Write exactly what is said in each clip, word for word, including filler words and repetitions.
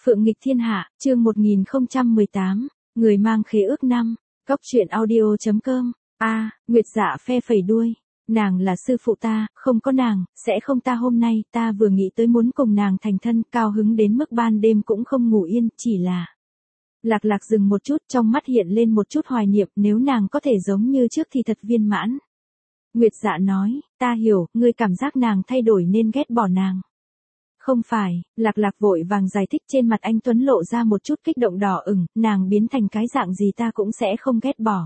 Phượng nghịch thiên hạ, chương một nghìn không trăm mười tám, người mang khế ước năm, Cóc truyện audio chấm com. A, Nguyệt Dạ phe phẩy đuôi, nàng là sư phụ ta, không có nàng, sẽ không ta hôm nay, ta vừa nghĩ tới muốn cùng nàng thành thân, cao hứng đến mức ban đêm cũng không ngủ yên, chỉ là. Lạc Lạc dừng một chút, trong mắt hiện lên một chút hoài niệm, nếu nàng có thể giống như trước thì thật viên mãn. Nguyệt Dạ nói, ta hiểu, ngươi cảm giác nàng thay đổi nên ghét bỏ nàng. Không phải, Lạc Lạc vội vàng giải thích, trên mặt anh Tuấn lộ ra một chút kích động đỏ ửng, nàng biến thành cái dạng gì ta cũng sẽ không ghét bỏ.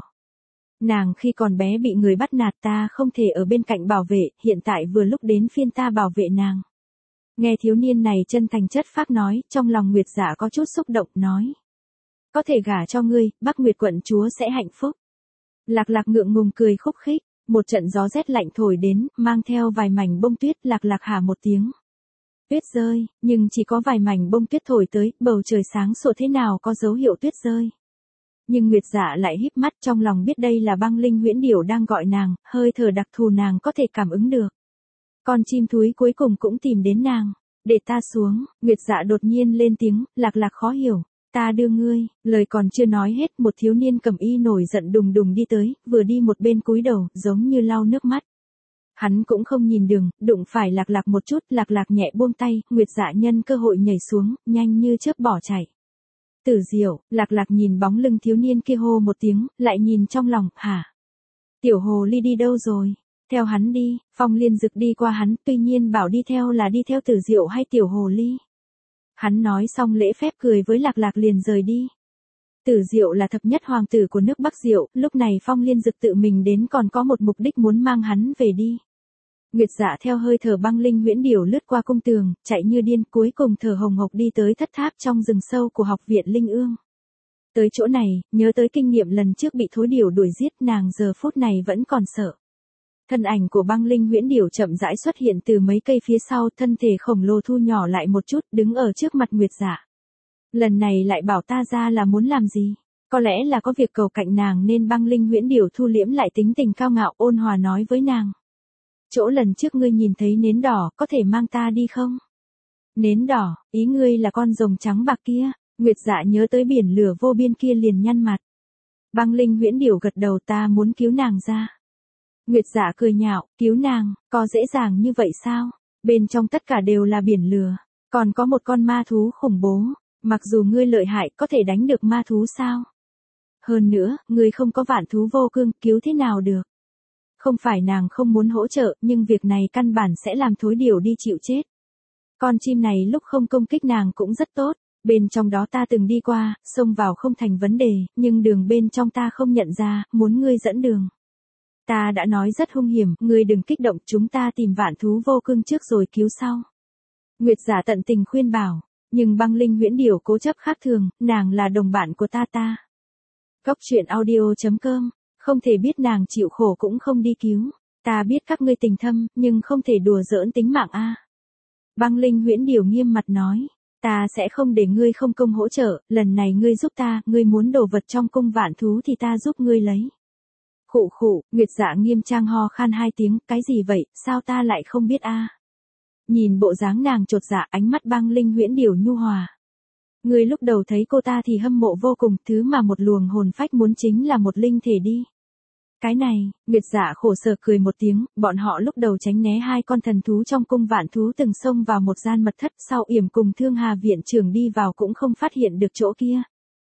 Nàng khi còn bé bị người bắt nạt ta không thể ở bên cạnh bảo vệ, hiện tại vừa lúc đến phiên ta bảo vệ nàng. Nghe thiếu niên này chân thành chất phác nói, trong lòng Nguyệt Dạ có chút xúc động, nói. Có thể gả cho ngươi, Bắc Nguyệt quận chúa sẽ hạnh phúc. Lạc Lạc ngượng ngùng cười khúc khích, một trận gió rét lạnh thổi đến, mang theo vài mảnh bông tuyết, Lạc Lạc hả một tiếng. Tuyết rơi, nhưng chỉ có vài mảnh bông tuyết thổi tới, bầu trời sáng sủa thế nào có dấu hiệu tuyết rơi. Nhưng Nguyệt Dạ lại híp mắt, trong lòng biết đây là băng linh huyễn điểu đang gọi nàng, hơi thở đặc thù nàng có thể cảm ứng được. Con chim thúi cuối cùng cũng tìm đến nàng. Để ta xuống, Nguyệt Dạ đột nhiên lên tiếng, Lạc Lạc khó hiểu. Ta đưa ngươi, lời còn chưa nói hết, một thiếu niên cầm y nổi giận đùng đùng đi tới, vừa đi một bên cúi đầu, giống như lau nước mắt. Hắn cũng không nhìn đường, đụng phải Lạc Lạc một chút, Lạc Lạc nhẹ buông tay, Nguyệt Dạ nhân cơ hội nhảy xuống, nhanh như chớp bỏ chạy. Tử Diệu, Lạc Lạc nhìn bóng lưng thiếu niên kia hô một tiếng, lại nhìn trong lòng, hả? Tiểu hồ ly đi đâu rồi? Theo hắn đi, Phong Liên Dực đi qua hắn, tuy nhiên bảo đi theo là đi theo Tử Diệu hay tiểu hồ ly. Hắn nói xong lễ phép cười với Lạc Lạc liền rời đi. Tử Diệu là thập nhất hoàng tử của nước Bắc Diệu, lúc này Phong Liên Dực tự mình đến còn có một mục đích muốn mang hắn về đi. Nguyệt Dạ theo hơi thở băng linh huyễn điểu lướt qua cung tường, chạy như điên, cuối cùng thở hồng hộc đi tới thất tháp trong rừng sâu của học viện Linh Ương. Tới chỗ này, nhớ tới kinh nghiệm lần trước bị thối điểu đuổi giết, nàng giờ phút này vẫn còn sợ. Thân ảnh của băng linh huyễn điểu chậm rãi xuất hiện từ mấy cây phía sau, thân thể khổng lồ thu nhỏ lại một chút, đứng ở trước mặt Nguyệt Dạ. Lần này lại bảo ta ra là muốn làm gì? Có lẽ là có việc cầu cạnh nàng nên băng linh huyễn điểu thu liễm lại tính tình cao ngạo, ôn hòa nói với nàng. Chỗ lần trước ngươi nhìn thấy nến đỏ, có thể mang ta đi không? Nến đỏ, ý ngươi là con rồng trắng bạc kia. Nguyệt Dạ nhớ tới biển lửa vô biên kia liền nhăn mặt. Băng linh huyễn điểu gật đầu, ta muốn cứu nàng ra. Nguyệt Dạ cười nhạo, cứu nàng, có dễ dàng như vậy sao? Bên trong tất cả đều là biển lửa, còn có một con ma thú khủng bố, mặc dù ngươi lợi hại có thể đánh được ma thú sao? Hơn nữa, ngươi không có vạn thú vô cương, cứu thế nào được? Không phải nàng không muốn hỗ trợ, nhưng việc này căn bản sẽ làm thối điểu đi chịu chết. Con chim này lúc không công kích nàng cũng rất tốt, bên trong đó ta từng đi qua, xông vào không thành vấn đề, nhưng đường bên trong ta không nhận ra, muốn ngươi dẫn đường. Ta đã nói rất hung hiểm, ngươi đừng kích động, chúng ta tìm vạn thú vô cương trước rồi cứu sau. Nguyệt Dạ tận tình khuyên bảo, nhưng băng linh huyễn điểu cố chấp khác thường, nàng là đồng bạn của ta ta. Cóc truyện audio chấm com, không thể biết nàng chịu khổ cũng không đi cứu. Ta biết các ngươi tình thâm, nhưng không thể đùa giỡn tính mạng a. Băng linh huyễn điểu nghiêm mặt nói, ta sẽ không để ngươi không công hỗ trợ, lần này ngươi giúp ta, ngươi muốn đồ vật trong cung vạn thú thì ta giúp ngươi lấy. Khụ khụ, Nguyệt Dạ nghiêm trang ho khan hai tiếng, cái gì vậy, sao ta lại không biết a? Nhìn bộ dáng nàng chột dạ, ánh mắt băng linh huyễn điểu nhu hòa. Ngươi lúc đầu thấy cô ta thì hâm mộ vô cùng, thứ mà một luồng hồn phách muốn chính là một linh thể đi. Cái này, Nguyệt Dạ khổ sở cười một tiếng, bọn họ lúc đầu tránh né hai con thần thú trong cung vạn thú từng xông vào một gian mật thất, sau yểm cùng Thương Hà viện trưởng đi vào cũng không phát hiện được chỗ kia.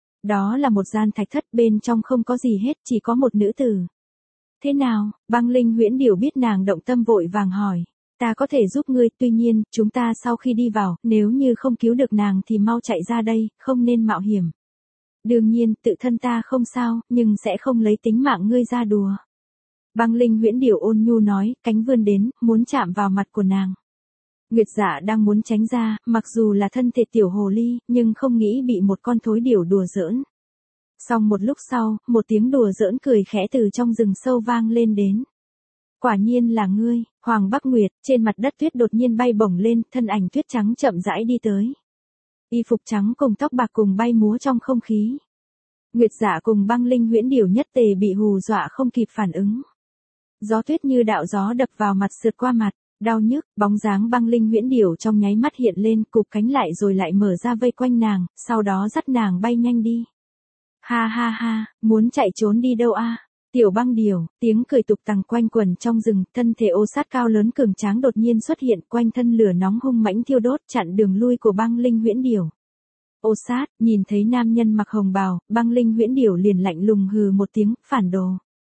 Đó là một gian thạch thất, bên trong không có gì hết, chỉ có một nữ tử. Thế nào? Băng linh huyễn điểu biết nàng động tâm vội vàng hỏi. Ta có thể giúp ngươi, tuy nhiên, chúng ta sau khi đi vào, nếu như không cứu được nàng thì mau chạy ra đây, không nên mạo hiểm. Đương nhiên, tự thân ta không sao, nhưng sẽ không lấy tính mạng ngươi ra đùa. Băng linh huyễn điểu ôn nhu nói, cánh vươn đến, muốn chạm vào mặt của nàng. Nguyệt Dạ đang muốn tránh ra, mặc dù là thân thể tiểu hồ ly, nhưng không nghĩ bị một con thối điểu đùa giỡn. Xong một lúc sau, một tiếng đùa giỡn cười khẽ từ trong rừng sâu vang lên đến. Quả nhiên là ngươi, Hoàng Bắc Nguyệt, trên mặt đất tuyết đột nhiên bay bổng lên, thân ảnh tuyết trắng chậm rãi đi tới. Y phục trắng cùng tóc bạc cùng bay múa trong không khí. Nguyệt Dạ cùng băng linh huyễn điểu nhất tề bị hù dọa không kịp phản ứng. Gió tuyết như đạo gió đập vào mặt sượt qua mặt, Đau nhức, bóng dáng băng linh huyễn điểu trong nháy mắt hiện lên, cụp cánh lại rồi lại mở ra vây quanh nàng, sau đó dắt nàng bay nhanh đi. Ha ha ha, muốn chạy trốn đi đâu a? Tiểu băng điểu, tiếng cười tục tằng quanh quần trong rừng, thân thể ô sát cao lớn cường tráng đột nhiên xuất hiện, quanh thân lửa nóng hung mãnh thiêu đốt, chặn đường lui của băng linh huyễn điểu. Ô sát, nhìn thấy nam nhân mặc hồng bào, băng linh huyễn điểu liền lạnh lùng hừ một tiếng, phản đồ.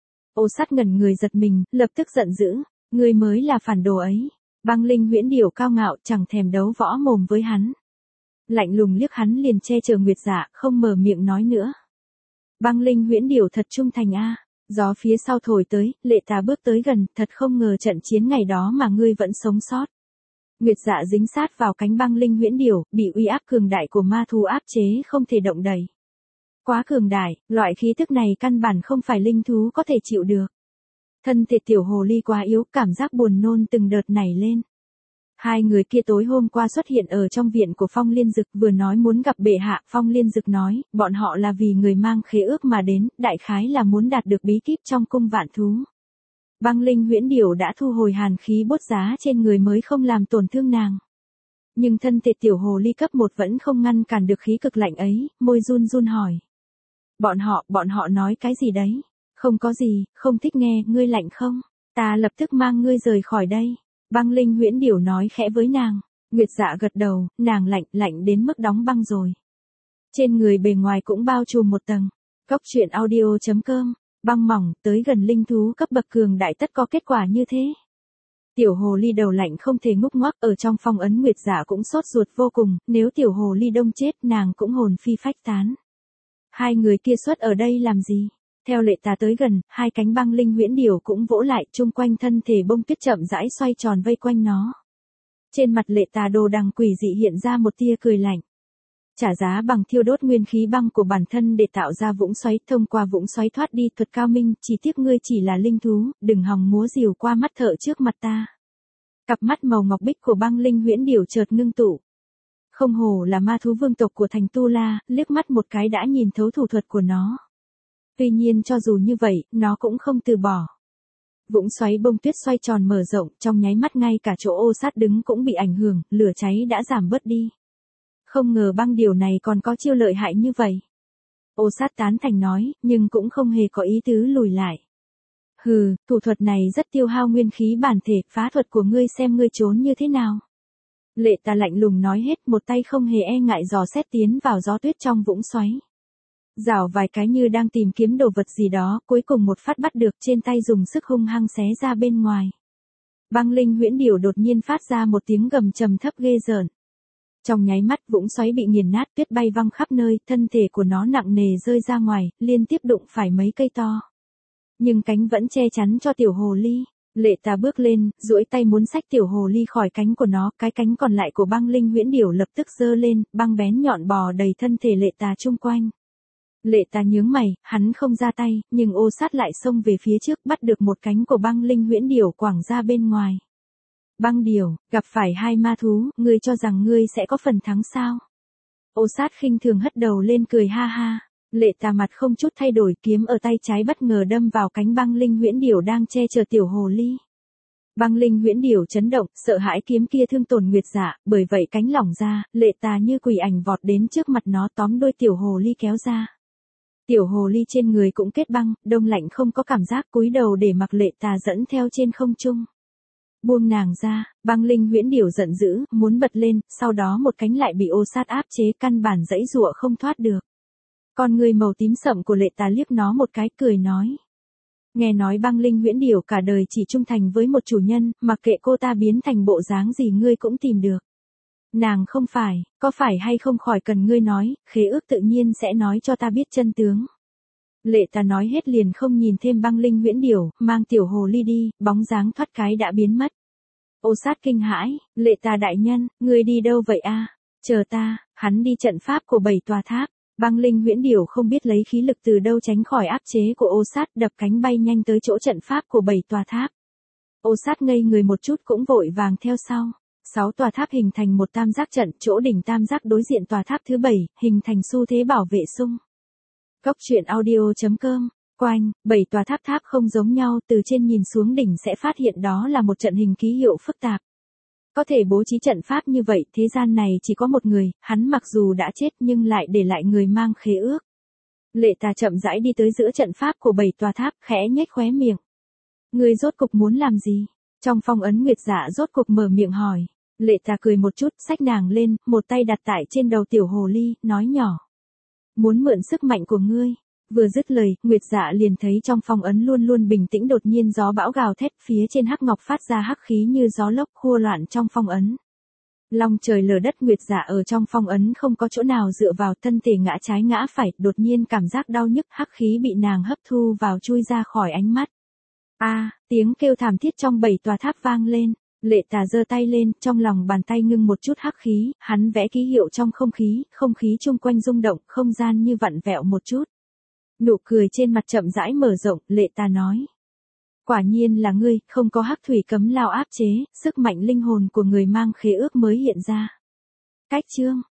Ô sát ngẩn người giật mình, lập tức giận dữ, ngươi mới là phản đồ ấy. Băng linh huyễn điểu cao ngạo chẳng thèm đấu võ mồm với hắn. Lạnh lùng liếc hắn liền che chở Nguyệt Dạ, không mở miệng nói nữa. Băng linh huyễn điểu thật trung thành a. Gió phía sau thổi tới, Lệ Tà bước tới gần, thật không ngờ trận chiến ngày đó mà ngươi vẫn sống sót. Nguyệt Dạ dính sát vào cánh băng linh huyễn điểu, bị uy áp cường đại của ma thú áp chế không thể động đậy. Quá cường đại, loại khí tức này căn bản không phải linh thú có thể chịu được. Thân thể tiểu hồ ly quá yếu, cảm giác buồn nôn từng đợt nảy lên. Hai người kia tối hôm qua xuất hiện ở trong viện của Phong Liên Dực, vừa nói muốn gặp bệ hạ. Phong Liên Dực nói, bọn họ là vì người mang khế ước mà đến, đại khái là muốn đạt được bí kíp trong cung vạn thú. Băng linh huyễn điểu đã thu hồi hàn khí bốt giá trên người mới không làm tổn thương nàng. Nhưng thân thể tiểu hồ ly cấp một vẫn không ngăn cản được khí cực lạnh ấy, môi run run hỏi. Bọn họ, bọn họ nói cái gì đấy? Không có gì, không thích nghe, ngươi lạnh không? Ta lập tức mang ngươi rời khỏi đây. Băng linh huyễn điểu nói khẽ với nàng. Nguyệt Dạ gật đầu, nàng lạnh, lạnh đến mức đóng băng rồi. Trên người bề ngoài cũng bao trùm một tầng. Cốc truyện audio chấm com, băng mỏng, tới gần linh thú cấp bậc cường đại tất có kết quả như thế. Tiểu hồ ly đầu lạnh không thể ngúc ngoác, ở trong phong ấn Nguyệt Dạ cũng sốt ruột vô cùng, nếu tiểu hồ ly đông chết nàng cũng hồn phi phách tán. Hai người kia xuất ở đây làm gì? Theo Lệ Tà tới gần, hai cánh băng linh huyễn điểu cũng vỗ lại, chung quanh thân thể bông tuyết chậm rãi xoay tròn vây quanh nó. Trên mặt Lệ Tà đồ đằng quỷ dị hiện ra một tia cười lạnh. Trả giá bằng thiêu đốt nguyên khí băng của bản thân để tạo ra vũng xoáy, thông qua vũng xoáy thoát đi, thuật cao minh, chỉ tiếc ngươi chỉ là linh thú, đừng hòng múa rìu qua mắt thợ trước mặt ta. Cặp mắt màu ngọc bích của băng linh huyễn điểu chợt ngưng tụ. Không hổ là ma thú vương tộc của thành Tu La, liếc mắt một cái đã nhìn thấu thủ thuật của nó. Tuy nhiên cho dù như vậy, nó cũng không từ bỏ. Vũng xoáy bông tuyết xoay tròn mở rộng, trong nháy mắt ngay cả chỗ ô sát đứng cũng bị ảnh hưởng, lửa cháy đã giảm bớt đi. Không ngờ băng điểu này còn có chiêu lợi hại như vậy. Ô sát tán thành nói, nhưng cũng không hề có ý tứ lùi lại. Hừ, thủ thuật này rất tiêu hao nguyên khí bản thể, phá thuật của ngươi xem ngươi trốn như thế nào. Lệ Tà lạnh lùng nói hết, một tay không hề e ngại dò xét tiến vào gió tuyết trong vũng xoáy. Rảo vài cái như đang tìm kiếm đồ vật gì đó, cuối cùng một phát bắt được, trên tay dùng sức hung hăng xé ra bên ngoài. Băng linh huyễn điểu đột nhiên phát ra một tiếng gầm trầm thấp ghê rợn. Trong nháy mắt vũng xoáy bị nghiền nát, tuyết bay văng khắp nơi, thân thể của nó nặng nề rơi ra ngoài, liên tiếp đụng phải mấy cây to. Nhưng cánh vẫn che chắn cho tiểu hồ ly. Lệ Tà bước lên, duỗi tay muốn xách tiểu hồ ly khỏi cánh của nó, cái cánh còn lại của băng linh huyễn điểu lập tức giơ lên, băng bén nhọn bò đầy thân thể Lệ Tà chung quanh. Lệ Tà nhướng mày, hắn không ra tay, nhưng ô sát lại xông về phía trước, bắt được một cánh của băng linh huyễn điểu quẳng ra bên ngoài. Băng điểu, gặp phải hai ma thú, ngươi cho rằng ngươi sẽ có phần thắng sao? Ô sát khinh thường hất đầu lên cười ha ha. Lệ Tà mặt không chút thay đổi, kiếm ở tay trái bất ngờ đâm vào cánh băng linh huyễn điểu đang che chở tiểu hồ ly. Băng linh huyễn điểu chấn động, sợ hãi kiếm kia thương tổn Nguyệt Dạ, bởi vậy cánh lỏng ra, Lệ Tà như quỷ ảnh vọt đến trước mặt nó tóm đôi tiểu hồ ly kéo ra. Tiểu hồ ly trên người cũng kết băng, đông lạnh không có cảm giác, cúi đầu để mặc Lệ Tà dẫn theo trên không trung. Buông nàng ra, băng linh huyễn điểu giận dữ, muốn bật lên, sau đó một cánh lại bị ô sát áp chế, căn bản giãy giụa không thoát được. Con người màu tím sậm của Lệ Tà liếc nó một cái, cười nói. Nghe nói băng linh huyễn điểu cả đời chỉ trung thành với một chủ nhân, mặc kệ cô ta biến thành bộ dáng gì ngươi cũng tìm được. Nàng không phải, có phải hay không khỏi cần ngươi nói, khế ước tự nhiên sẽ nói cho ta biết chân tướng. Lệ Tà nói hết liền không nhìn thêm băng linh huyễn điểu, mang tiểu hồ ly đi, bóng dáng thoát cái đã biến mất. Ô sát kinh hãi, Lệ Tà đại nhân, ngươi đi đâu vậy a? Chờ ta, hắn đi trận pháp của bảy tòa tháp. Băng linh huyễn điểu không biết lấy khí lực từ đâu tránh khỏi áp chế của ô sát, đập cánh bay nhanh tới chỗ trận pháp của bảy tòa tháp. Ô sát ngây người một chút cũng vội vàng theo sau. Sáu tòa tháp hình thành một tam giác trận, chỗ đỉnh tam giác đối diện tòa tháp thứ bảy, hình thành xu thế bảo vệ xung. Cốc truyện audio chấm com Quanh, bảy tòa tháp tháp không giống nhau, từ trên nhìn xuống đỉnh sẽ phát hiện đó là một trận hình ký hiệu phức tạp. Có thể bố trí trận pháp như vậy, thế gian này chỉ có một người, hắn mặc dù đã chết nhưng lại để lại người mang khế ước. Lệ Tà chậm rãi đi tới giữa trận pháp của bảy tòa tháp, khẽ nhếch khóe miệng. Người rốt cục muốn làm gì? Trong phong ấn Nguyệt Dạ rốt cục mở miệng hỏi. Lệ Tà cười một chút, xách nàng lên, một tay đặt tại trên đầu tiểu hồ ly, nói nhỏ. Muốn mượn sức mạnh của ngươi. Vừa dứt lời, Nguyệt Dạ liền thấy trong phong ấn luôn luôn bình tĩnh đột nhiên gió bão gào thét, phía trên hắc ngọc phát ra hắc khí như gió lốc khua loạn trong phong ấn. Long trời lở đất, Nguyệt Dạ ở trong phong ấn không có chỗ nào dựa vào, thân thể ngã trái ngã phải, đột nhiên cảm giác đau nhức, hắc khí bị nàng hấp thu vào chui ra khỏi ánh mắt. A, tiếng kêu thảm thiết trong bảy tòa tháp vang lên. Lệ Tà giơ tay lên, trong lòng bàn tay ngưng một chút hắc khí, hắn vẽ ký hiệu trong không khí, không khí chung quanh rung động, không gian như vặn vẹo một chút. Nụ cười trên mặt chậm rãi mở rộng, Lệ Tà nói. Quả nhiên là ngươi, không có hắc thủy cấm lao áp chế, sức mạnh linh hồn của người mang khế ước mới hiện ra. Cách chương